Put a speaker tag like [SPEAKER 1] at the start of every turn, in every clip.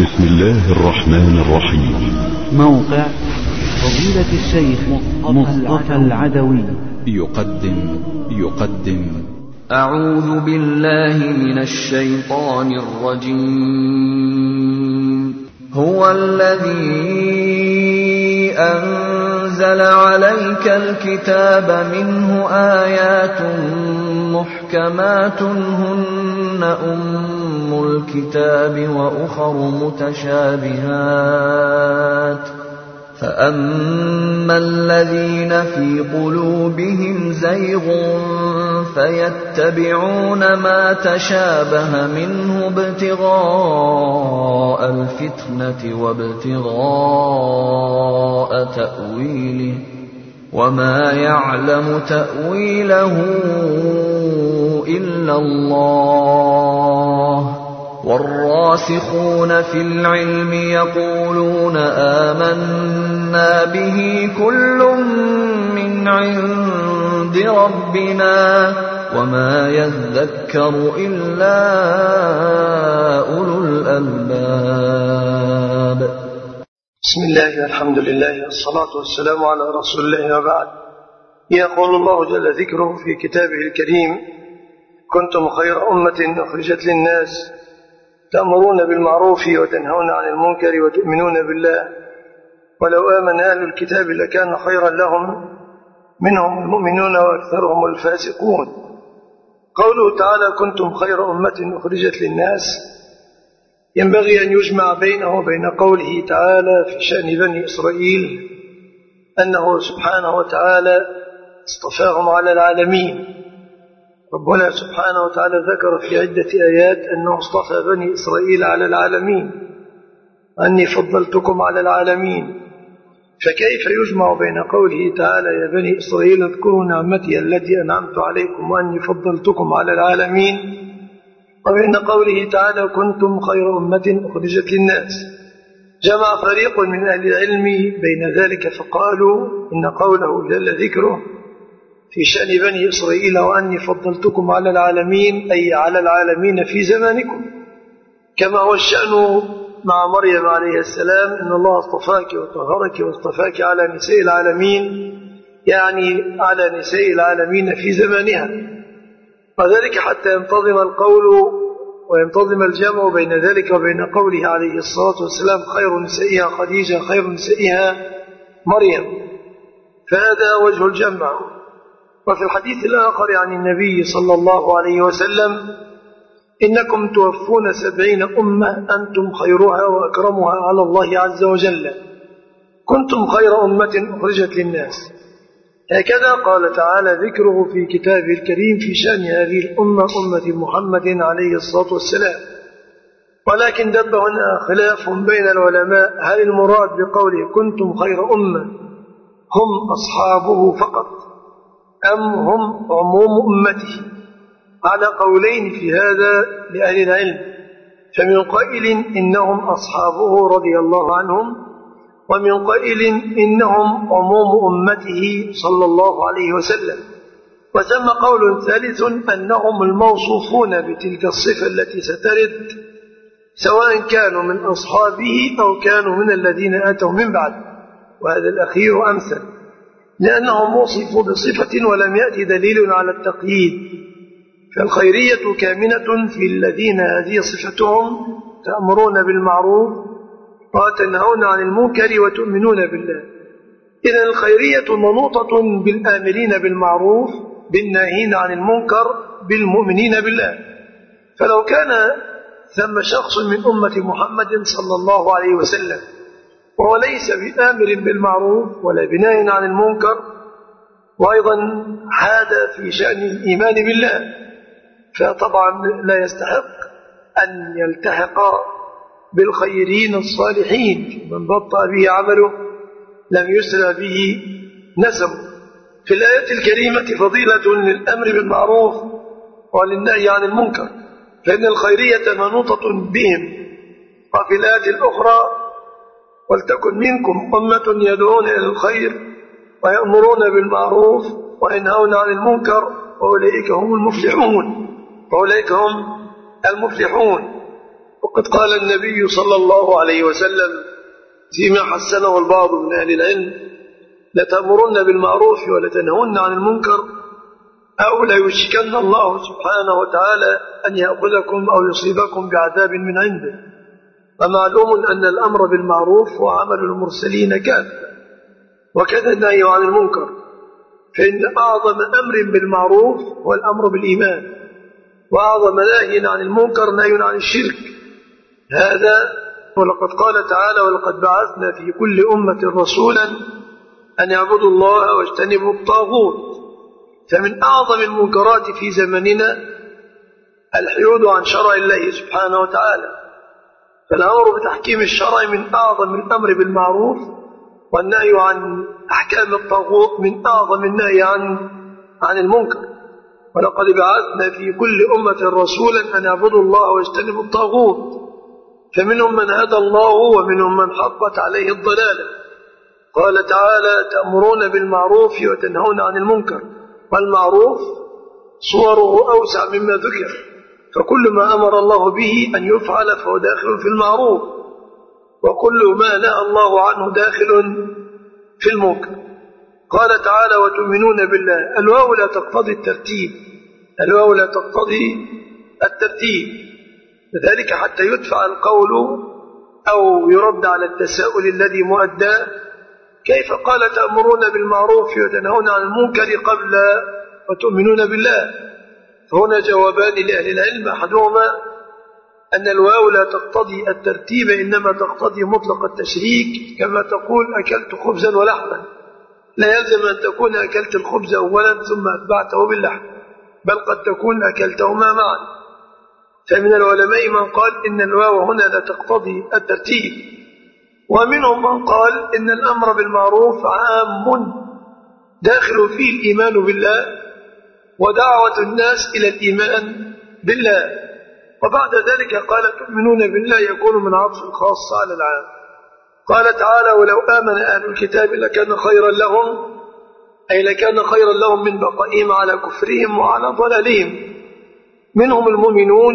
[SPEAKER 1] بسم الله الرحمن الرحيم.
[SPEAKER 2] موقع فضيلة الشيخ مصطفى العدوي يقدم
[SPEAKER 3] أعوذ بالله من الشيطان الرجيم. هو الذي أنزل عليك الكتاب منه آيات محكمات هن أم الكتاب وأخر متشابهات فأما الذين في قلوبهم زيغ فيتبعون ما تشابه منه ابتغاء الفتنة وابتغاء تأويله وما يعلم تأويله إلا الله والراسخون في العلم يقولون آمنا به كل من عند ربنا وما يذكر إلا أولو الألباب.
[SPEAKER 4] بسم الله والحمد لله والصلاة والسلام على رسول الله وبعد. يقول الله جل ذكره في كتابه الكريم: كنتم خير أمة أخرجت للناس تأمرون بالمعروف وتنهون عن المنكر وتؤمنون بالله ولو آمن أهل الكتاب لكان خيرا لهم منهم المؤمنون وأكثرهم الفاسقون. قوله تعالى كنتم خير أمة أخرجت للناس ينبغي أن يجمع بينه وبين قوله تعالى في شأن بني إسرائيل أنه سبحانه وتعالى اصطفاهم على العالمين. ربنا سبحانه وتعالى ذكر في عدة آيات أنه اصطفى بني إسرائيل على العالمين، أني فضلتكم على العالمين. فكيف يجمع بين قوله تعالى يا بني إسرائيل اذكروا نعمتي التي أنعمت عليكم وأني فضلتكم على العالمين وبين قوله تعالى كنتم خير أمة أخرجت للناس؟ جمع فريق من أهل العلم بين ذلك فقالوا إن قوله جل ذكره في شأن بني إسرائيل وأني فضلتكم على العالمين أي على العالمين في زمانكم، كما هو الشأن مع مريم عليه السلام إن الله اصطفاك وطهرك واصطفاك على نساء العالمين، يعني على نساء العالمين في زمانها. وذلك حتى ينتظم القول وينتظم الجمع بين ذلك وبين قوله عليه الصلاة والسلام خير نسائها خديجة خير نسائها مريم، فهذا وجه الجمع. وفي الحديث الآخر عن النبي صلى الله عليه وسلم إنكم توفون 70 أمة أنتم خيرها وأكرمها على الله عز وجل، كنتم خير أمة أخرجت للناس. هكذا قال تعالى ذكره في كتابه الكريم في شأن هذه الأمة أمة محمد عليه الصلاة والسلام. ولكن دب هنا خلاف بين العلماء، هل المراد بقوله كنتم خير أمة هم أصحابه فقط أم هم عموم أمته؟ على قولين في هذا لأهل العلم، فمن قائل إنهم أصحابه رضي الله عنهم، ومن قائل إنهم عموم أمته صلى الله عليه وسلم. وثم قول ثالث أنهم الموصوفون بتلك الصفة التي سترد سواء كانوا من أصحابه أو كانوا من الذين أتوا من بعد، وهذا الأخير أمثل لأنهم وصفوا بصفة ولم يأتي دليل على التقييد. فالخيرية كامنة في الذين هذه صفتهم تأمرون بالمعروف وتنهون عن المنكر وتؤمنون بالله. إذن الخيرية منوطة بالآمرين بالمعروف بالناهين عن المنكر بالمؤمنين بالله. فلو كان ثم شخص من أمة محمد صلى الله عليه وسلم وهو ليس بآمر بالمعروف ولا بناهٍ عن المنكر وأيضا حاد في شأن الإيمان بالله، فطبعا لا يستحق أن يلتحق بالخيرين الصالحين. من بطأ به عمله لم يسرع به نسبه. في الآية الكريمة فضيلة للأمر بالمعروف وللنهي عن المنكر، فإن الخيرية منوطة بهم. وفي الآية الأخرى ولتكن منكم أمة يدعون إلى الخير ويأمرون بالمعروف وينهون عن المنكر وأولئك هم المفلحون. وقد قال النبي صلى الله عليه وسلم فيما حسنه البعض من أهل العلم: لتأمرن بالمعروف ولتنهون عن المنكر أو ليوشكن الله سبحانه وتعالى أن يأخذكم أو يصيبكم بعذاب من عنده. ومعلوم أن الأمر بالمعروف هو عمل المرسلين كافة، وكذا النهي عن المنكر، فإن أعظم أمر بالمعروف هو الأمر بالإيمان، وأعظم نهي عن المنكر نهي عن الشرك. هذا ولقد قال تعالى: ولقد بعثنا في كل أمة رسولا أن يعبدوا الله واجتنبوا الطاغوت. فمن أعظم المنكرات في زمننا الحيود عن شرع الله سبحانه وتعالى، فالأمر بتحكيم الشرع من أعظم الأمر بالمعروف، والنهي عن أحكام الطاغوت من أعظم النهي عن المنكر. ولقد بعثنا في كل أمة رسولا أن يعبدوا الله واجتنبوا الطاغوت، فمنهم من هدى الله ومنهم من حقت عليه الضلالة. قال تعالى: تأمرون بالمعروف وتنهون عن المنكر. والمعروف صوره أوسع مما ذكر، فكل ما أمر الله به أن يفعل فهو داخل في المعروف، وكل ما نهى الله عنه داخل في المنكر. قال تعالى: وتؤمنون بالله. الواو لا تقتضي الترتيب، الواو لا تقتضي الترتيب، لذلك حتى يدفع القول أو يرد على التساؤل الذي مؤدى: كيف قال تأمرون بالمعروف وتنهون عن المنكر قبل وتؤمنون بالله؟ فهنا جوابان لأهل العلم: أحدهما أن الواو لا تقتضي الترتيب، إنما تقتضي مطلق التشريك، كما تقول أكلت خبزا ولحما، لا يلزم أن تكون أكلت الخبز أولا ثم أتبعته باللحم، بل قد تكون أكلتهما معا. فمن العلماء من قال إن الواو هنا لا تقتضي الترتيب، ومنهم من قال إن الأمر بالمعروف عام داخل فيه الإيمان بالله ودعوة الناس إلى الإيمان بالله، وبعد ذلك قال تؤمنون بالله يكون من عطف الخاص على العام. قال تعالى: ولو آمن أهل الكتاب لكان خيرا لهم، أي لكان خيرا لهم من بقائهم على كفرهم وعلى ضلالهم، منهم المؤمنون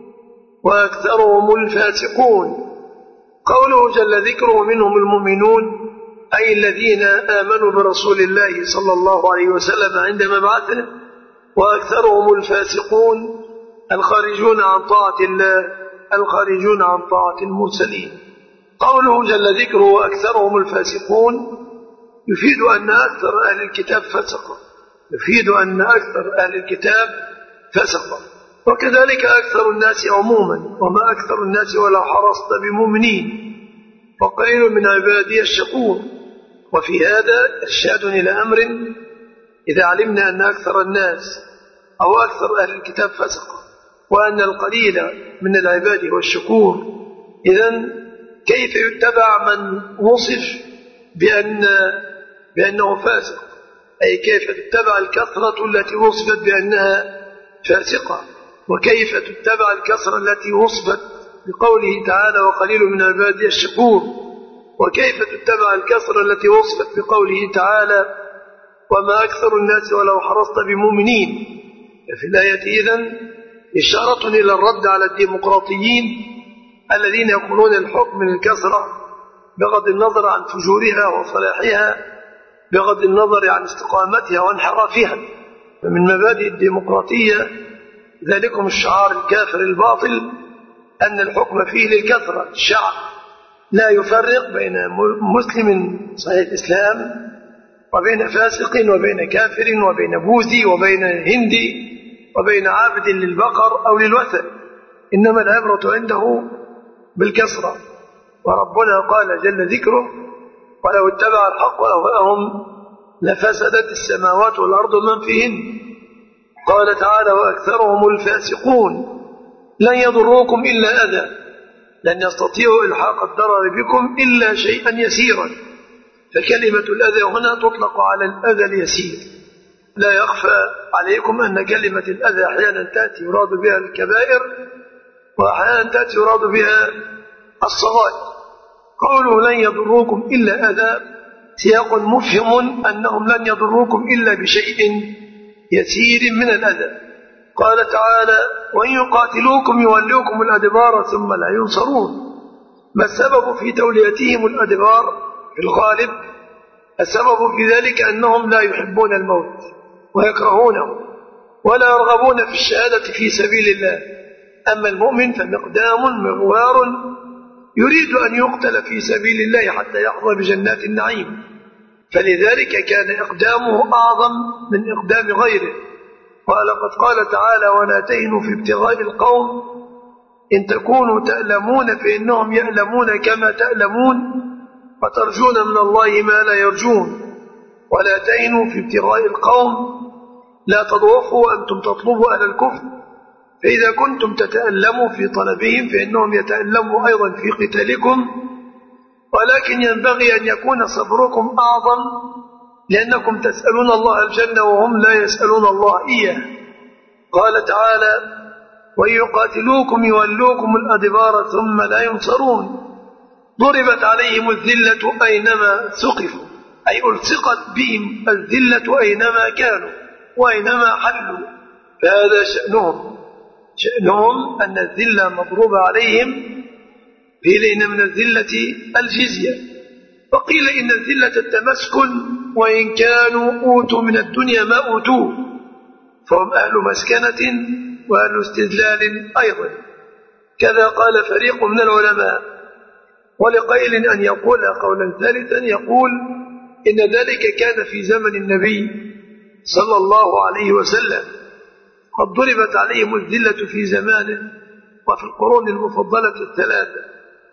[SPEAKER 4] وأكثرهم الفاسقون. قوله جل ذكره منهم المؤمنون أي الذين آمنوا برسول الله صلى الله عليه وسلم عند مبعثه، وأكثرهم الفاسقون الخارجون عن طاعة الله الخارجون عن طاعة المرسلين. قوله جل ذكره وأكثرهم الفاسقون يفيد أن أكثر أهل الكتاب فسقوا، يفيد أن أكثر أهل الكتاب فسقوا، وكذلك أكثر الناس عموما، وما أكثر الناس ولا حرصت بمؤمنين، وقليل من عبادي الشكور. وفي هذا إرشاد إلى أمر: إذا علمنا أن أكثر الناس أو أكثر أهل الكتاب فسقوا، وأن القليل من العباد هو الشكور، إذن كيف يتبع من وصف بأنه فاسق؟ أي كيف تتبع الكثرة التي وصفت بأنها فاسقة، وكيف تتبع الكثرة التي وصفت بقوله تعالى: وقليل من عبادي الشكور، وكيف تتبع الكثرة التي وصفت بقوله تعالى: وما أكثر الناس ولو حرصت بمؤمنين. ففي الآية إذن إشارة إلى الرد على الديمقراطيين الذين يقولون الحكم من الكثرة بغض النظر عن فجورها وصلاحها، بغض النظر عن استقامتها وانحرافها. فمن مبادئ الديمقراطية ذلكم الشعار الكافر الباطل أن الحكم فيه للكثرة، الشعب لا يفرق بين مسلم صحيح الإسلام وبين فاسق وبين كافر وبين بوذي وبين هندي وبين عابد للبقر أو للوثن، إنما العبرة عنده بالكثرة. وربنا قال جل ذكره: ولو اتبع الحق أهواءهم لفسدت السماوات والأرض من فيهن. قال تعالى: وأكثرهم الفاسقون لن يضروكم إلا أذى، لن يستطيعوا إلحاق الضرر بكم إلا شيئا يسيرا. فكلمة الأذى هنا تطلق على الأذى اليسير. لا يخفى عليكم أن كلمة الأذى أحيانا تأتي يراد بها الكبائر، وأحيانا تأتي يراد بها الصغائر. قوله لن يضروكم إلا أذى سياق مفهم أنهم لن يضروكم إلا بشيء يسير من الأذى، قال تعالى: وإن يقاتلوكم يولوكم الأدبار ثم لا ينصرون. ما السبب في توليتهم الأدبار؟ في الغالب السبب في ذلك أنهم لا يحبون الموت ويكرهونه ولا يرغبون في الشهادة في سبيل الله. أما المؤمن فمقدام مغوار يريد أن يقتل في سبيل الله حتى يحظى بجنات النعيم، فلذلك كان إقدامه أعظم من إقدام غيره. ولقد قال تعالى: ولا تهنوا في ابتغاء القوم إن تكونوا تألمون فإنهم يألمون كما تألمون وترجون من الله ما لا يرجون. ولا تهنوا في ابتغاء القوم، لا تضعفوا وأنتم تطلبوا أهل الكفر، فإذا كنتم تتألموا في طلبهم فإنهم يتألموا أيضا في قتالكم، ولكن ينبغي أن يكون صبركم أعظم، لأنكم تسألون الله الجنة وهم لا يسألون الله إياه. قال تعالى: وإن يقاتلوكم يولوكم الأدبار ثم لا ينصرون. ضربت عليهم الذلة أينما ثقفوا، أي ألصقت بهم الذلة أينما كانوا وأينما حلوا، فهذا شأنهم أن الذلة مضروبة عليهم، قيل إن من الذلة الجزية، وقيل إن الذلة التمسكن، وإن كانوا أوتوا من الدنيا ما أوتوه فهم أهل مسكنة وأهل استذلال أيضا. كذا قال فريق من العلماء. ولقيل أن يقول قولا ثالثا يقول إن ذلك كان في زمن النبي صلى الله عليه وسلم، قد ضربت عليهم الذلة في زمانه وفي القرون المفضلة الثلاثة.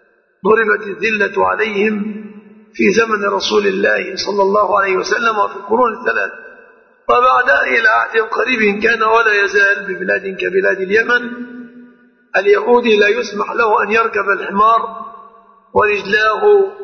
[SPEAKER 4] ضربت الذلة عليهم في زمن رسول الله صلى الله عليه وسلم وفي القرون الثلاثة، وبعدها إلى عهد قريب كان ولا يزال ببلاد كبلاد اليمن اليهودي لا يسمح له أن يركب الحمار ورجلاه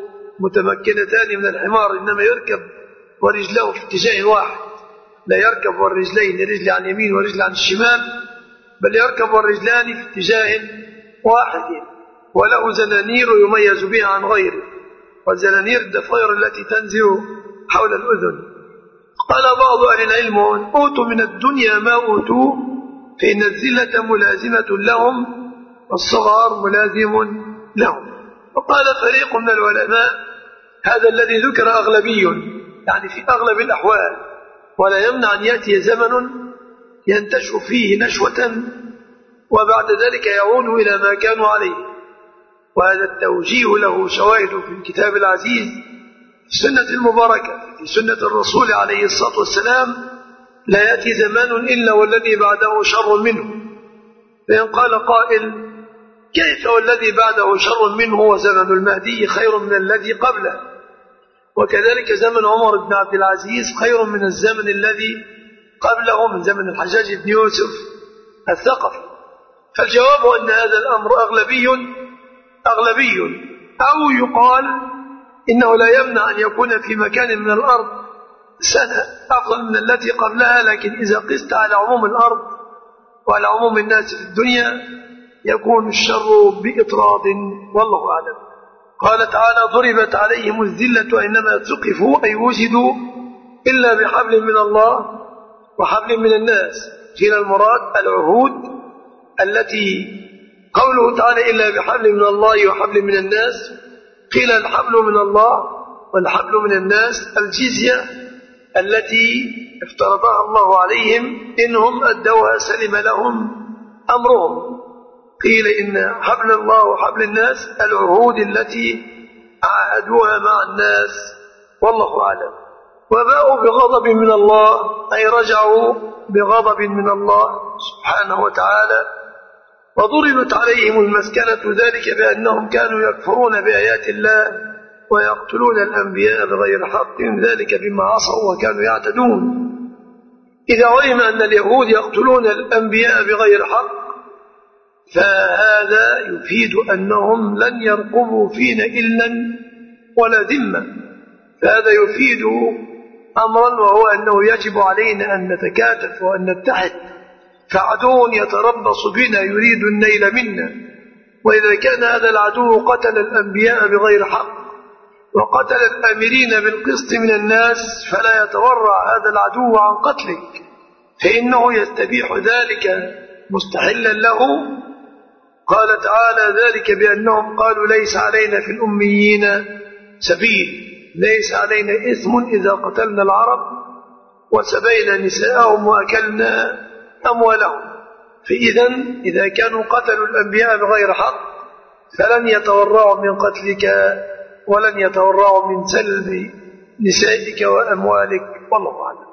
[SPEAKER 4] متمكنتان من الحمار، إنما يركب ورجلاه في اتجاه واحد، لا يركب والرجلين، رجل عن اليمين ورجل عن الشمال، بل يركب والرجلان في اتجاه واحد، وله زنانير يميز بها عن غيره، والزنانير الضفائر التي تنزل حول الأذن. قال بعض أهل العلم: أوتوا من الدنيا ما أوتوا فإن الذلة ملازمة لهم والصغار ملازم لهم. وقال فريق من العلماء: هذا الذي ذكر أغلبي، يعني في أغلب الأحوال، ولا يمنع أن يأتي زمن ينتشر فيه نشوة وبعد ذلك يعود إلى ما كانوا عليه. وهذا التوجيه له شواهد في الكتاب العزيز، في السنة المباركة، في سنة الرسول عليه الصلاة والسلام: لا يأتي زمان إلا والذي بعده شر منه. فإن قال قائل: كيف والذي بعده شر منه وزمن المهدي خير من الذي قبله؟ وكذلك زمن عمر بن عبد العزيز خير من الزمن الذي قبله من زمن الحجاج بن يوسف الثقفي. فالجواب أن هذا الأمر أغلبي، أو يقال إنه لا يمنع أن يكون في مكان من الأرض سنة أفضل من التي قبلها، لكن إذا قست على عموم الأرض وعلى عموم الناس في الدنيا يكون الشر بإطراد، والله أعلم. قال تعالى: ضربت عليهم الذلة أينما ثقفوا، أي وجدوا إلا بحبل من الله وحبل من الناس. قيل المراد العهود التي قوله تعالى إلا بحبل من الله وحبل من الناس، قيل الحبل من الله والحبل من الناس الجزية التي افترضها الله عليهم، إنهم أدوها سلم لهم أمرهم. قيل إن حبل الله وحبل الناس العهود التي عاهدوها مع الناس، والله أعلم. وباءوا بغضب من الله، أي رجعوا بغضب من الله سبحانه وتعالى. وضربت عليهم المسكنة، ذلك بأنهم كانوا يكفرون بآيات الله ويقتلون الأنبياء بغير حق، ذلك بما عصوا وكانوا يعتدون. إذا علم أن اليهود يقتلون الأنبياء بغير حق فهذا يفيد أنهم لن يرقبوا فينا إلا ولا ذمة، فهذا يفيد أمرا، وهو أنه يجب علينا أن نتكاتف وأن نتحد، فعدو يتربص بنا يريد النيل منا. وإذا كان هذا العدو قتل الأنبياء بغير حق وقتل الآمرين بالقسط من الناس فلا يتورع هذا العدو عن قتلك، فإنه يستبيح ذلك مستحلا له. قال تعالى: ذلك بأنهم قالوا ليس علينا في الأميين سبيل، ليس علينا إثم إذا قتلنا العرب وسبينا نساءهم وأكلنا أموالهم. فإذا إذا كانوا قتلوا الأنبياء بغير حق فلن يتورعوا من قتلك ولن يتورعوا من سلب نسائك وأموالك، والله أعلم.